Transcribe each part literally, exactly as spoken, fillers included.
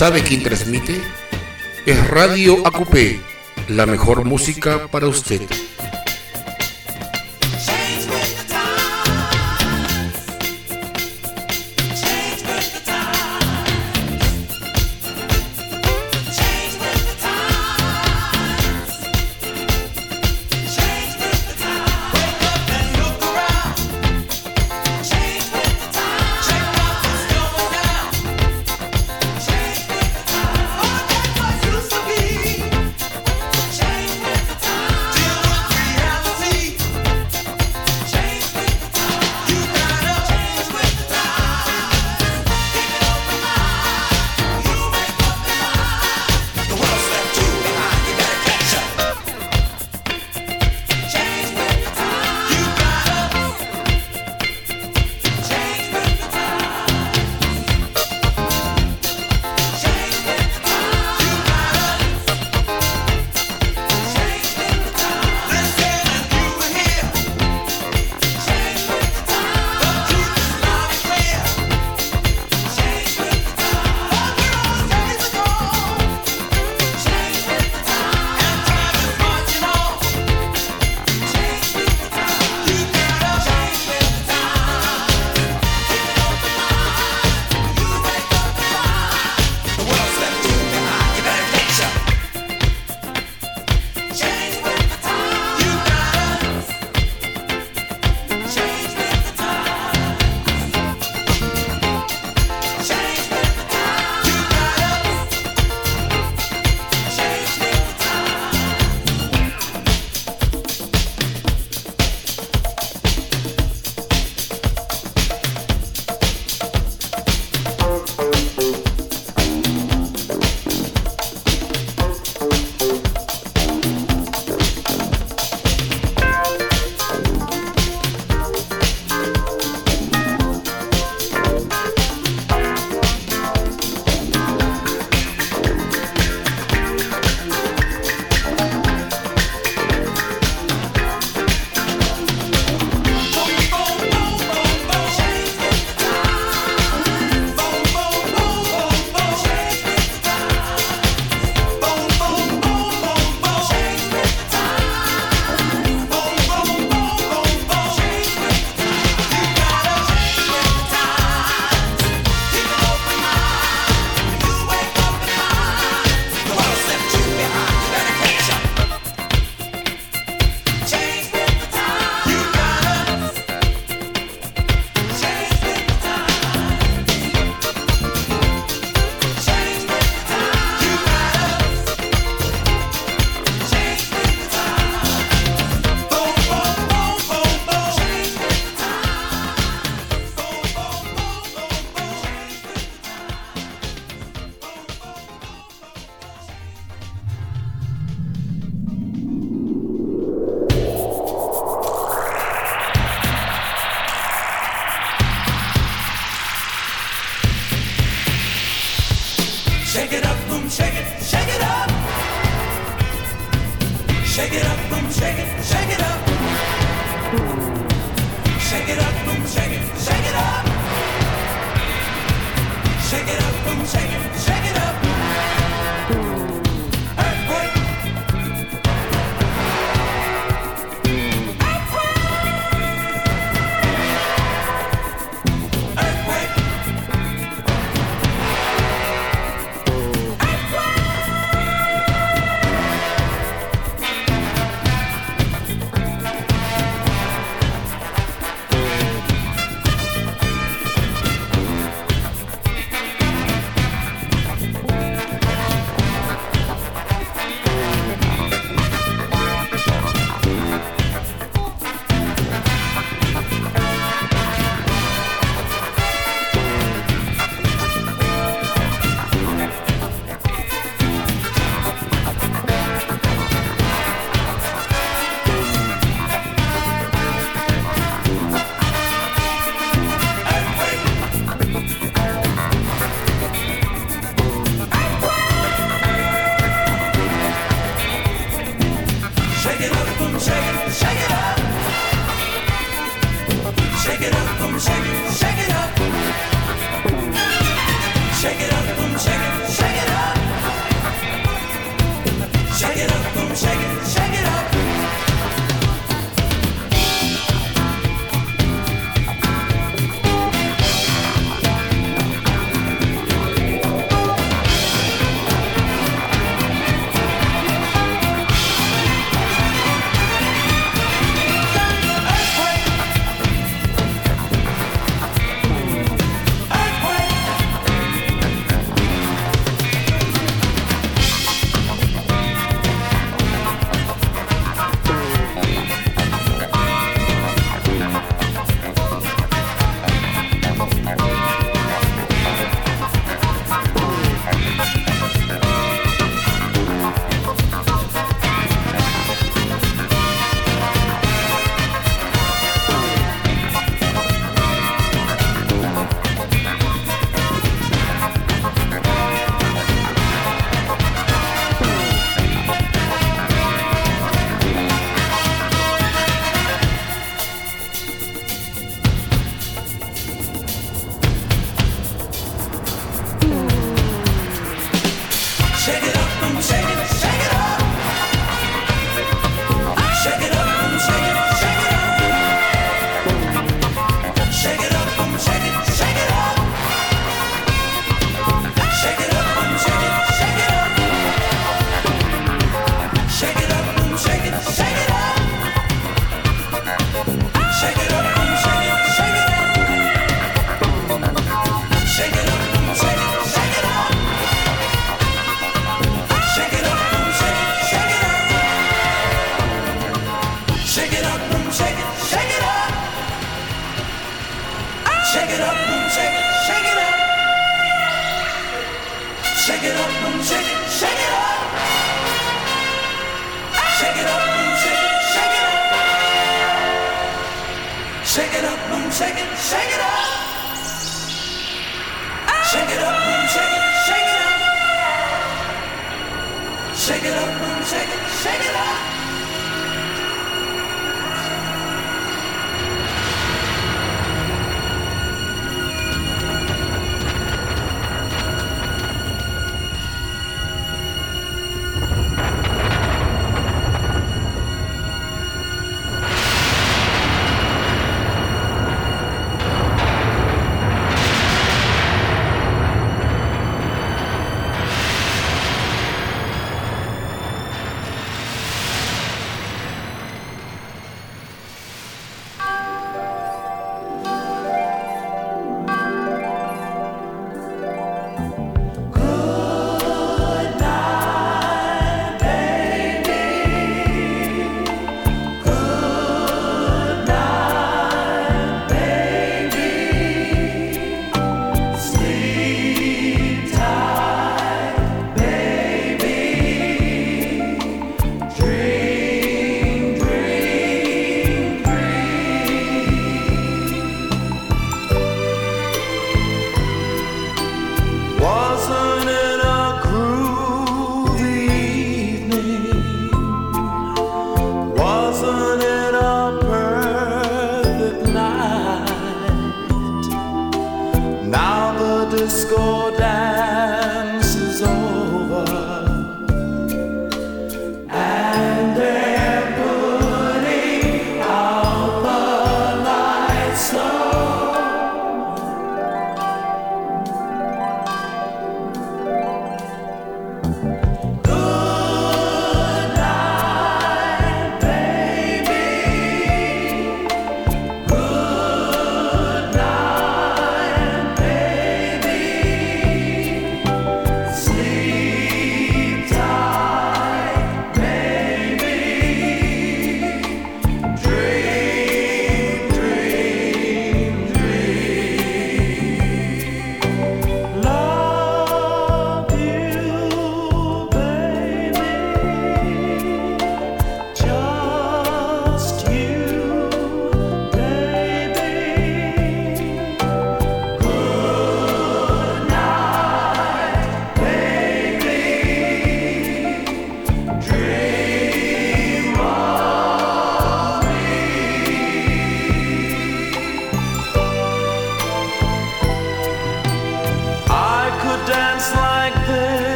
¿Sabe quién transmite? Es Radio A Q P, la mejor música para usted.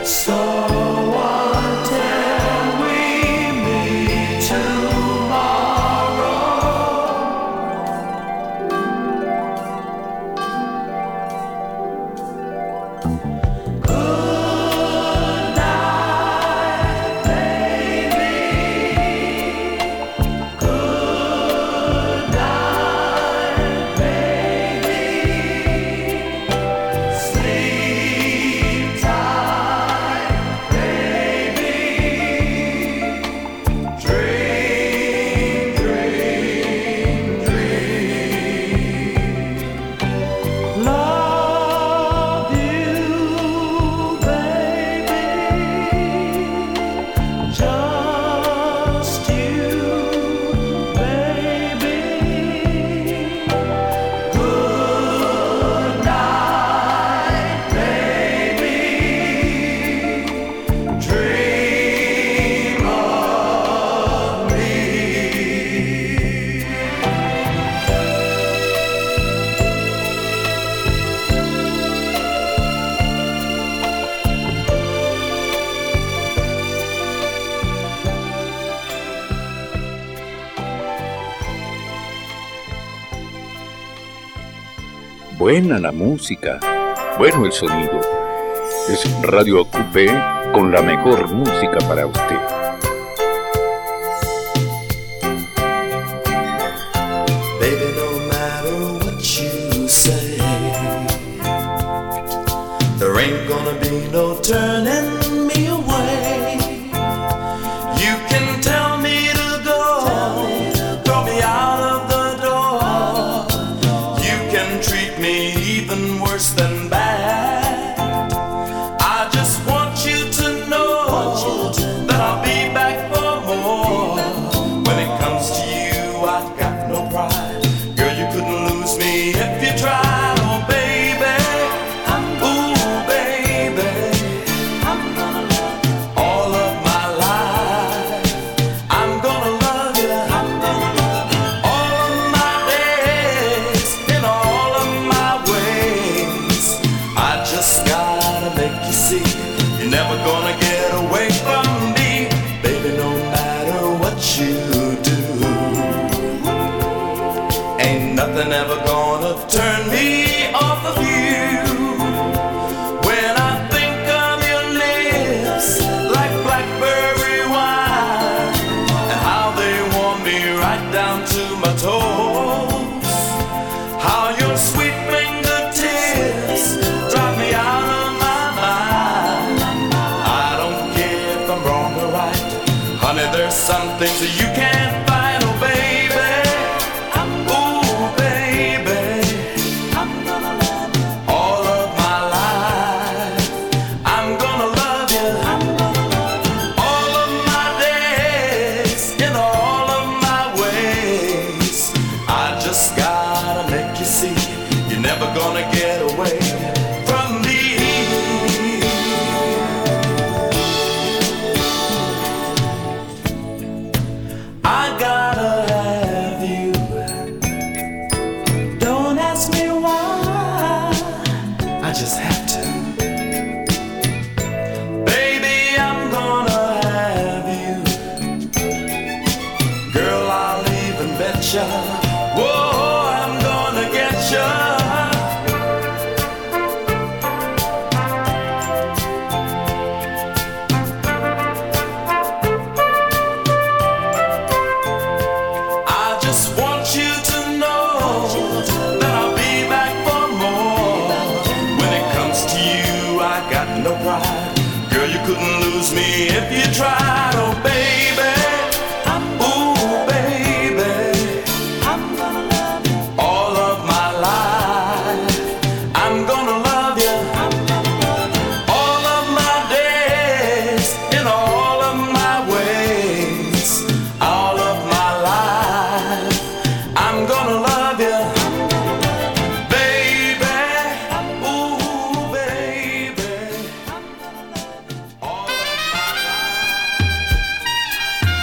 Buena la música, bueno el sonido. Es Radio Acupé con la mejor música para usted. Baby, no matter what you say, there ain't gonna be no turning me away. You can tell me to go, throw me out of the door. You can treat me even worse than bad. I just want you to know that I'll be back for more. When it comes to you, I've got no pride. Girl, you couldn't lose me if you tried. Oh, baby, ooh, baby, I'm gonna love you all of my life. I'm gonna love you, I'm gonna love you all of my days, in all of my ways. I just gotta make you see, you're never gonna get away from me. Baby, no matter what you do, ain't nothing ever gonna turn me off of you. When I think of your lips, like blackberry wine, and how they warm me right down to my toes, how your sweet fingertips drive me out of my mind. I don't care if I'm wrong or right, honey, there's some things that you can't find. Oh, baby, ooh, baby, I'm gonna love you all of my life. I'm gonna love you, I'm gonna love you all of my days, in all of my ways. I just gotta make you see, you're never gonna get away from me. I gotta have you. Don't ask me why, I just have to. Baby, I'm gonna have you. Girl, I'll even bet ya. Whoa, I'm gonna get ya. I just want you to know that I'll be back for more. When it comes to you, I got no pride. Girl, you couldn't lose me if you tried. Oh, baby, ooh, baby, I'm gonna love you all of my life. I'm gonna love you, I'm gonna love you all of my days, in all of my ways, all of my life. I'm gonna love you, baby, ooh, baby, all of my life.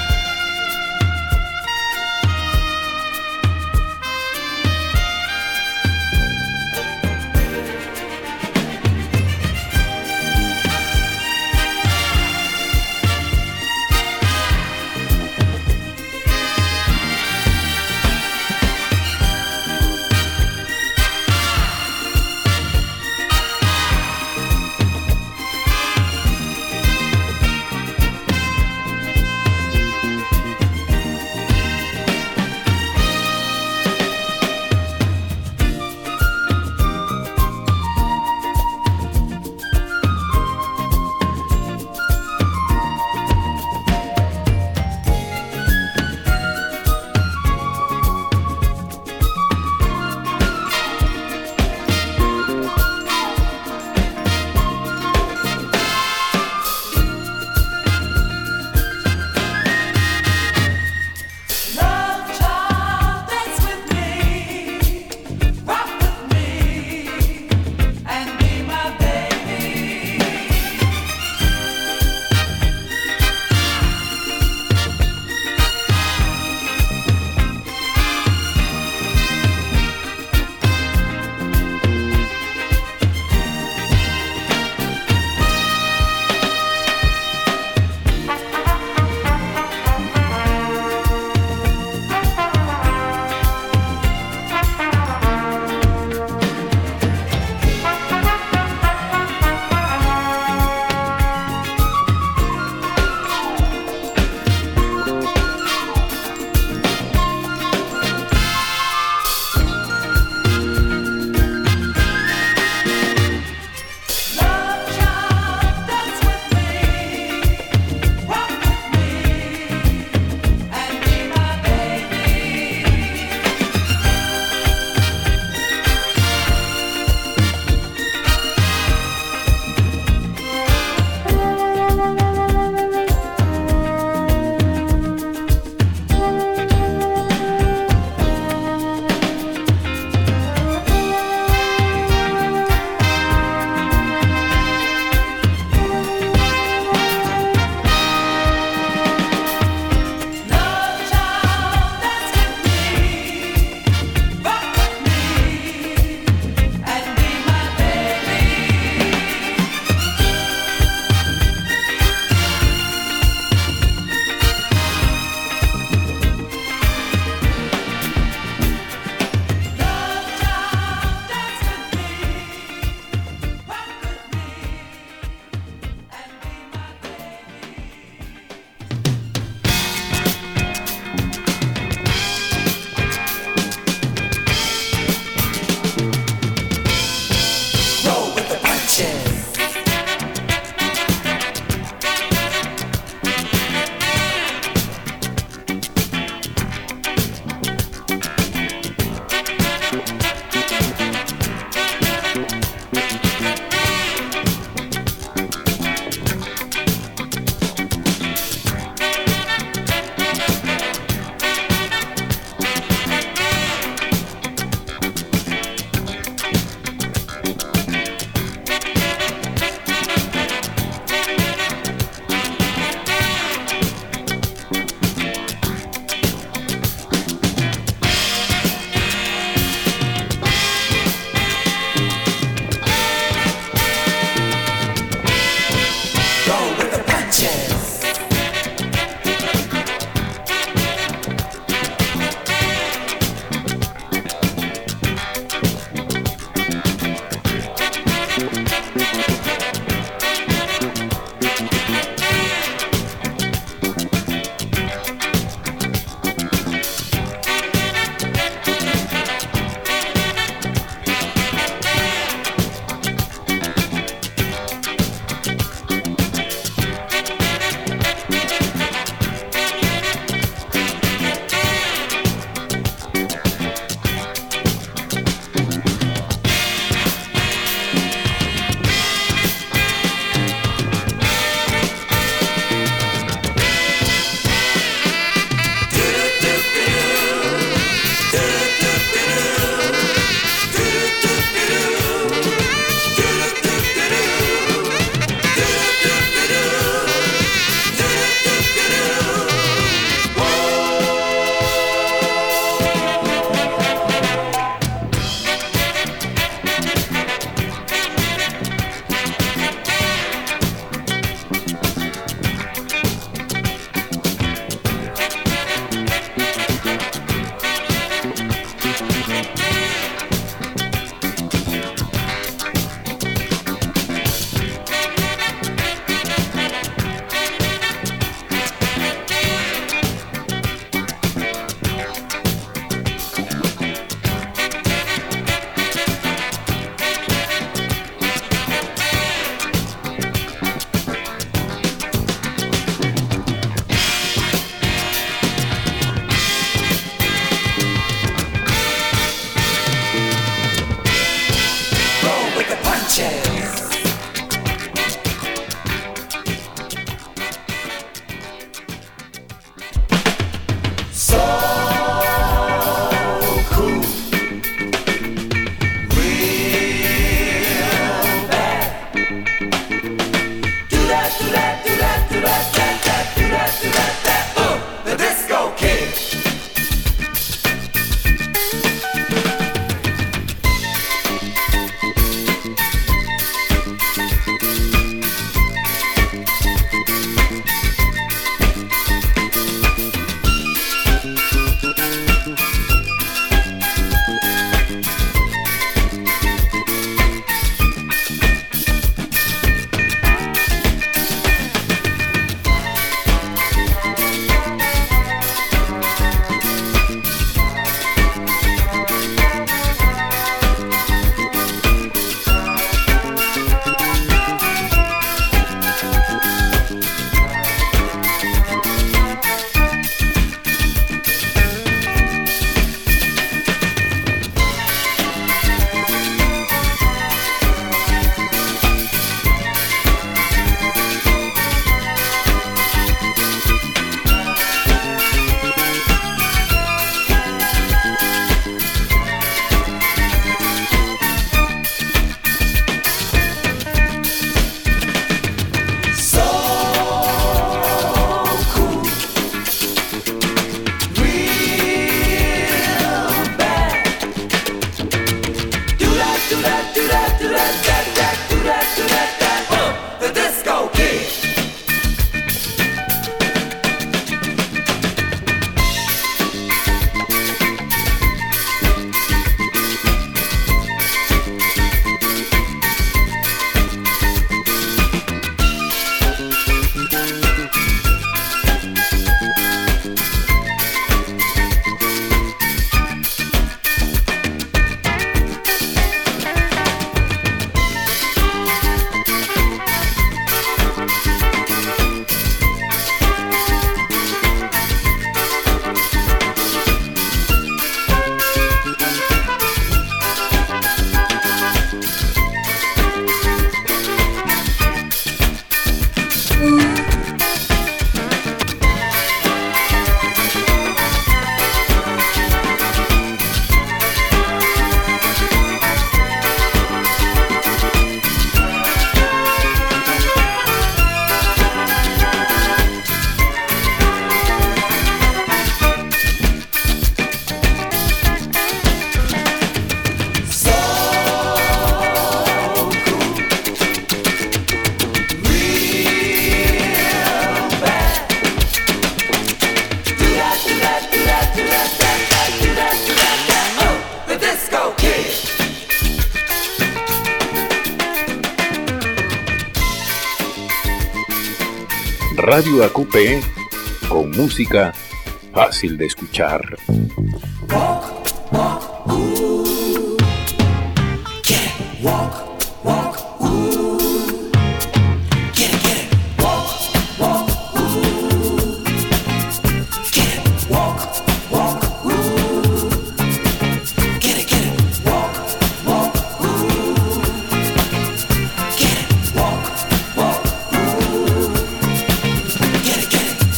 Radio A Q P, con música fácil de escuchar. Walk, walk, ooh. Get it, walk, walk, ooh. Get it, get it, walk, walk, ooh. Get it, walk, walk, ooh. Get it, get it, walk, walk, ooh. Get it, walk, walk, ooh. Get it, get it.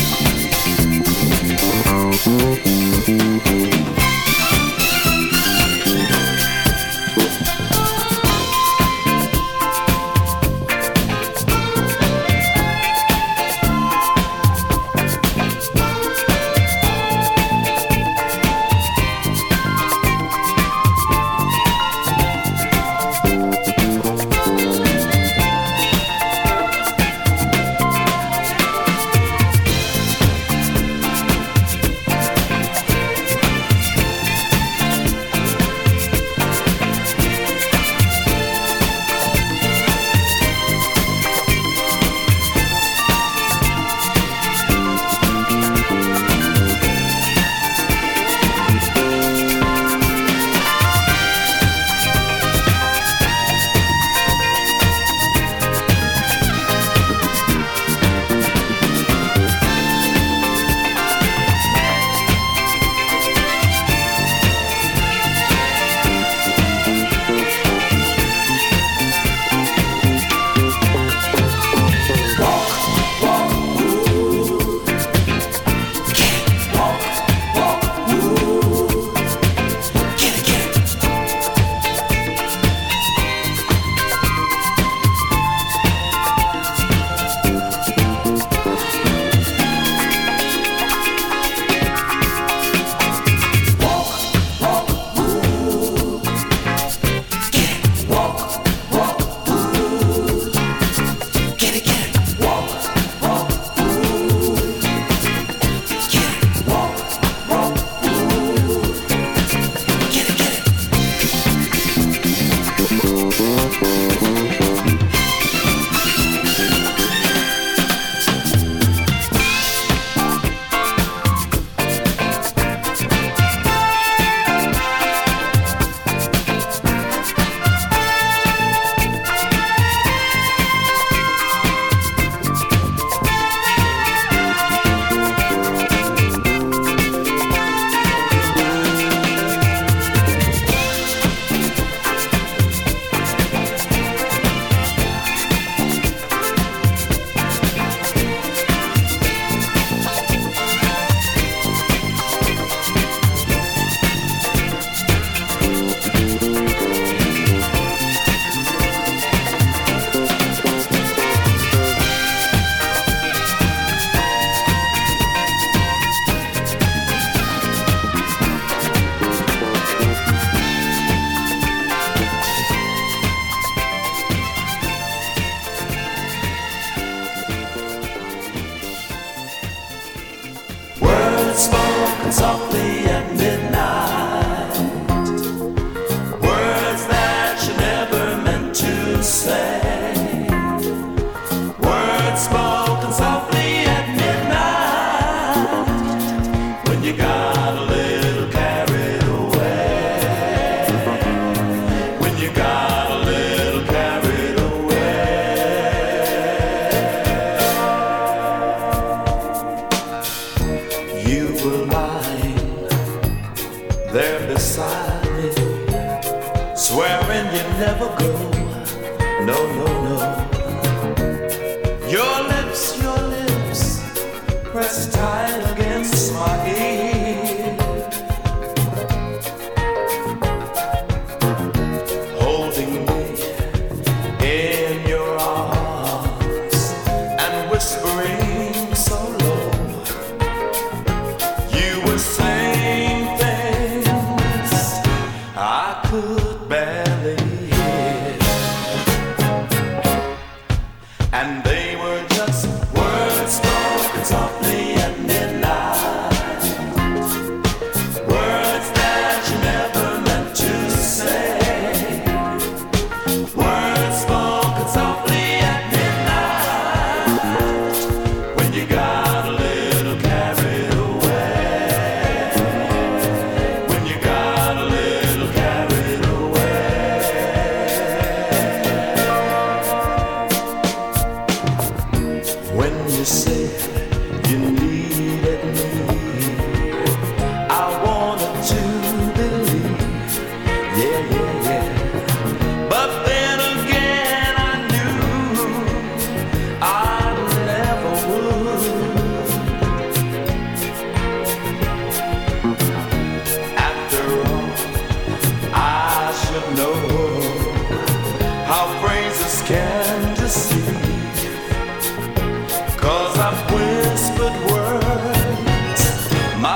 Spoken softly at midnight, words that you never meant to say, words spoken softly at midnight, when you got a little carried away, when you got a little carried away. You were lying there beside me, swearing you'd never go. No, no, no. Your lips, your lips pressed tight against my ear, holding me in your arms and whispering so low. You were saying things I could barely hear.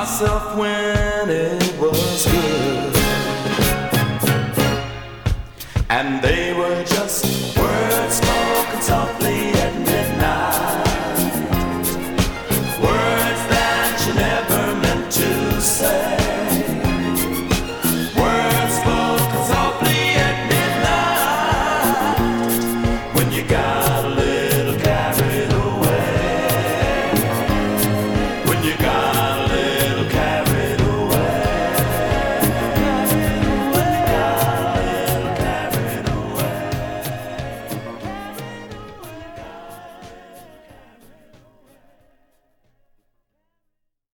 myself when it was good. And they were just words spoken softly at night.